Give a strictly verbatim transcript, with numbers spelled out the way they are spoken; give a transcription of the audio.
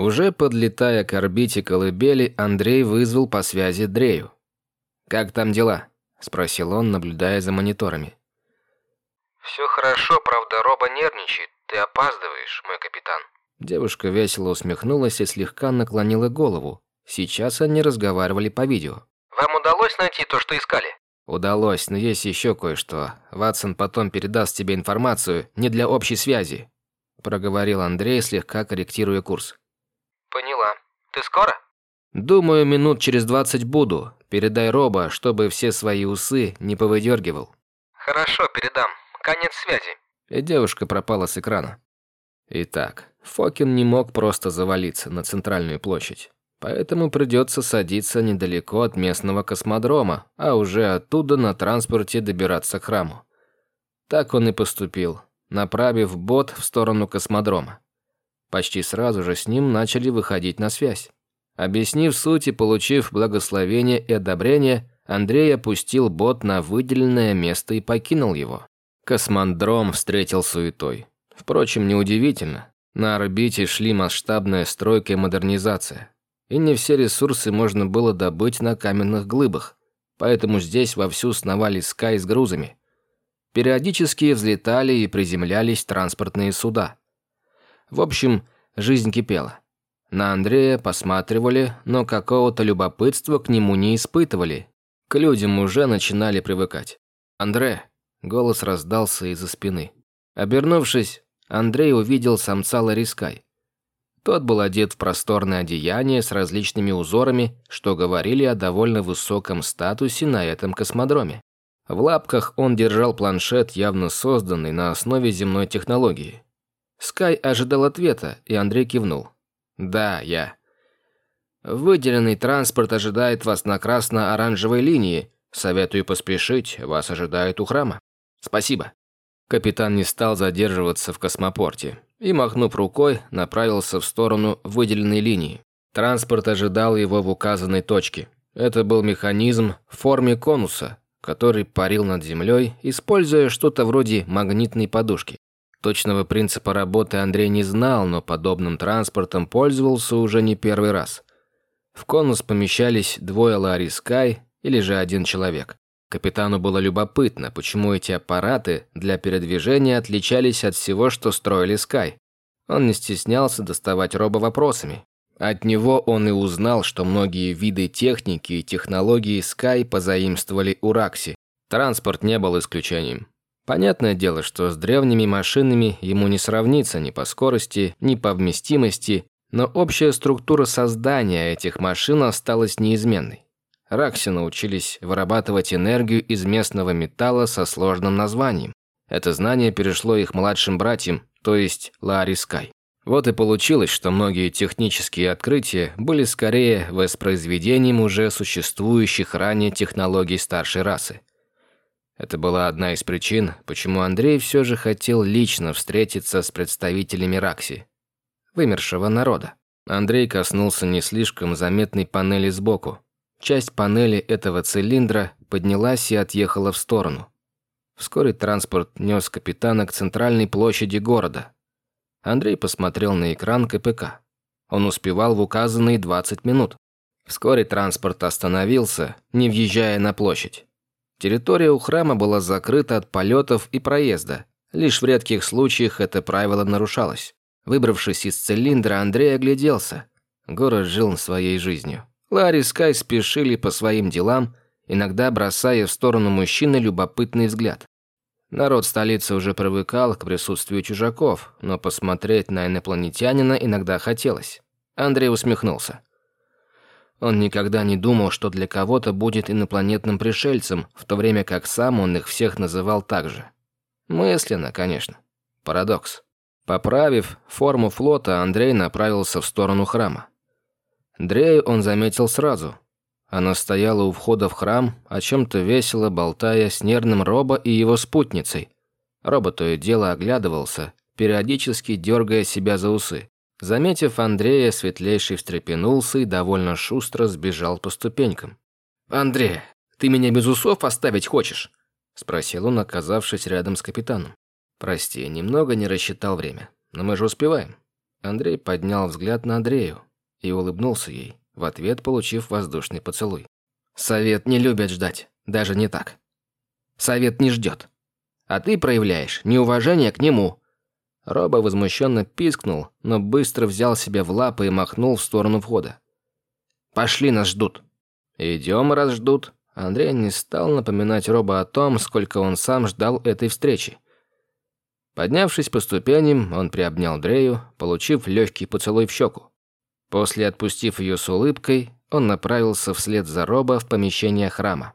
Уже подлетая к орбите колыбели, Андрей вызвал по связи Дрею. «Как там дела?» – спросил он, наблюдая за мониторами. «Все хорошо, правда, Роба нервничает. Ты опаздываешь, мой капитан». Девушка весело усмехнулась и слегка наклонила голову. Сейчас они разговаривали по видео. «Вам удалось найти то, что искали?» «Удалось, но есть еще кое-что. Ватсон потом передаст тебе информацию не для общей связи», – проговорил Андрей, слегка корректируя курс. «Поняла. Ты скоро?» «Думаю, минут через двадцать буду. Передай Роба, чтобы все свои усы не повыдергивал». «Хорошо, передам. Конец связи». И девушка пропала с экрана. Итак, Фокин не мог просто завалиться на центральную площадь. Поэтому придется садиться недалеко от местного космодрома, а уже оттуда на транспорте добираться к храму. Так он и поступил, направив бот в сторону космодрома. Почти сразу же с ним начали выходить на связь. Объяснив суть и получив благословение и одобрение, Андрей опустил бот на выделенное место и покинул его. Космодром встретил суетой. Впрочем, неудивительно. На орбите шли масштабная стройка и модернизация. И не все ресурсы можно было добыть на каменных глыбах. Поэтому здесь вовсю сновали Скай с грузами. Периодически взлетали и приземлялись транспортные суда. В общем, жизнь кипела. На Андрея посматривали, но какого-то любопытства к нему не испытывали. К людям уже начинали привыкать. «Андре!» – голос раздался из-за спины. Обернувшись, Андрей увидел самца Ларискай. Тот был одет в просторное одеяние с различными узорами, что говорили о довольно высоком статусе на этом космодроме. В лапках он держал планшет, явно созданный на основе земной технологии. Скай ожидал ответа, и Андрей кивнул. «Да, я. Выделенный транспорт ожидает вас на красно-оранжевой линии. Советую поспешить, вас ожидают у храма». «Спасибо». Капитан не стал задерживаться в космопорте и, махнув рукой, направился в сторону выделенной линии. Транспорт ожидал его в указанной точке. Это был механизм в форме конуса, который парил над землей, используя что-то вроде магнитной подушки. Точного принципа работы Андрей не знал, но подобным транспортом пользовался уже не первый раз. В конус помещались двое Ларискай или же один человек. Капитану было любопытно, почему эти аппараты для передвижения отличались от всего, что строили Скай. Он не стеснялся доставать Роба вопросами. От него он и узнал, что многие виды техники и технологии Скай позаимствовали у Ракси. Транспорт не был исключением. Понятное дело, что с древними машинами ему не сравнится ни по скорости, ни по вместимости, но общая структура создания этих машин осталась неизменной. Ракси научились вырабатывать энергию из местного металла со сложным названием. Это знание перешло их младшим братьям, то есть Ларискай. Вот и получилось, что многие технические открытия были скорее воспроизведением уже существующих ранее технологий старшей расы. Это была одна из причин, почему Андрей все же хотел лично встретиться с представителями Ракси, вымершего народа. Андрей коснулся не слишком заметной панели сбоку. Часть панели этого цилиндра поднялась и отъехала в сторону. Вскоре транспорт нес капитана к центральной площади города. Андрей посмотрел на экран ка пэ ка. Он успевал в указанные двадцать минут. Вскоре транспорт остановился, не въезжая на площадь. Территория у храма была закрыта от полетов и проезда. Лишь в редких случаях это правило нарушалось. Выбравшись из цилиндра, Андрей огляделся. Город жил своей жизнью. Ларискай спешили по своим делам, иногда бросая в сторону мужчины любопытный взгляд. Народ столицы уже привыкал к присутствию чужаков, но посмотреть на инопланетянина иногда хотелось. Андрей усмехнулся. Он никогда не думал, что для кого-то будет инопланетным пришельцем, в то время как сам он их всех называл так же. Мысленно, конечно. Парадокс. Поправив форму флота, Андрей направился в сторону храма. Дрею он заметил сразу. Она стояла у входа в храм, о чем-то весело болтая с нервным Робо и его спутницей. Робо то и дело оглядывался, периодически дергая себя за усы. Заметив Андрея, Светлейший встрепенулся и довольно шустро сбежал по ступенькам. «Андрей, ты меня без усов оставить хочешь?» – спросил он, оказавшись рядом с капитаном. «Прости, немного не рассчитал время, но мы же успеваем». Андрей поднял взгляд на Андрею и улыбнулся ей, в ответ получив воздушный поцелуй. «Совет не любит ждать, даже не так. Совет не ждет. А ты проявляешь неуважение к нему». Роба возмущенно пискнул, но быстро взял себя в лапы и махнул в сторону входа. «Пошли, нас ждут». «Идем, раз ждут». Андрей не стал напоминать Роба о том, сколько он сам ждал этой встречи. Поднявшись по ступеням, он приобнял Дрею, получив легкий поцелуй в щеку. После, отпустив ее с улыбкой, он направился вслед за Роба в помещение храма.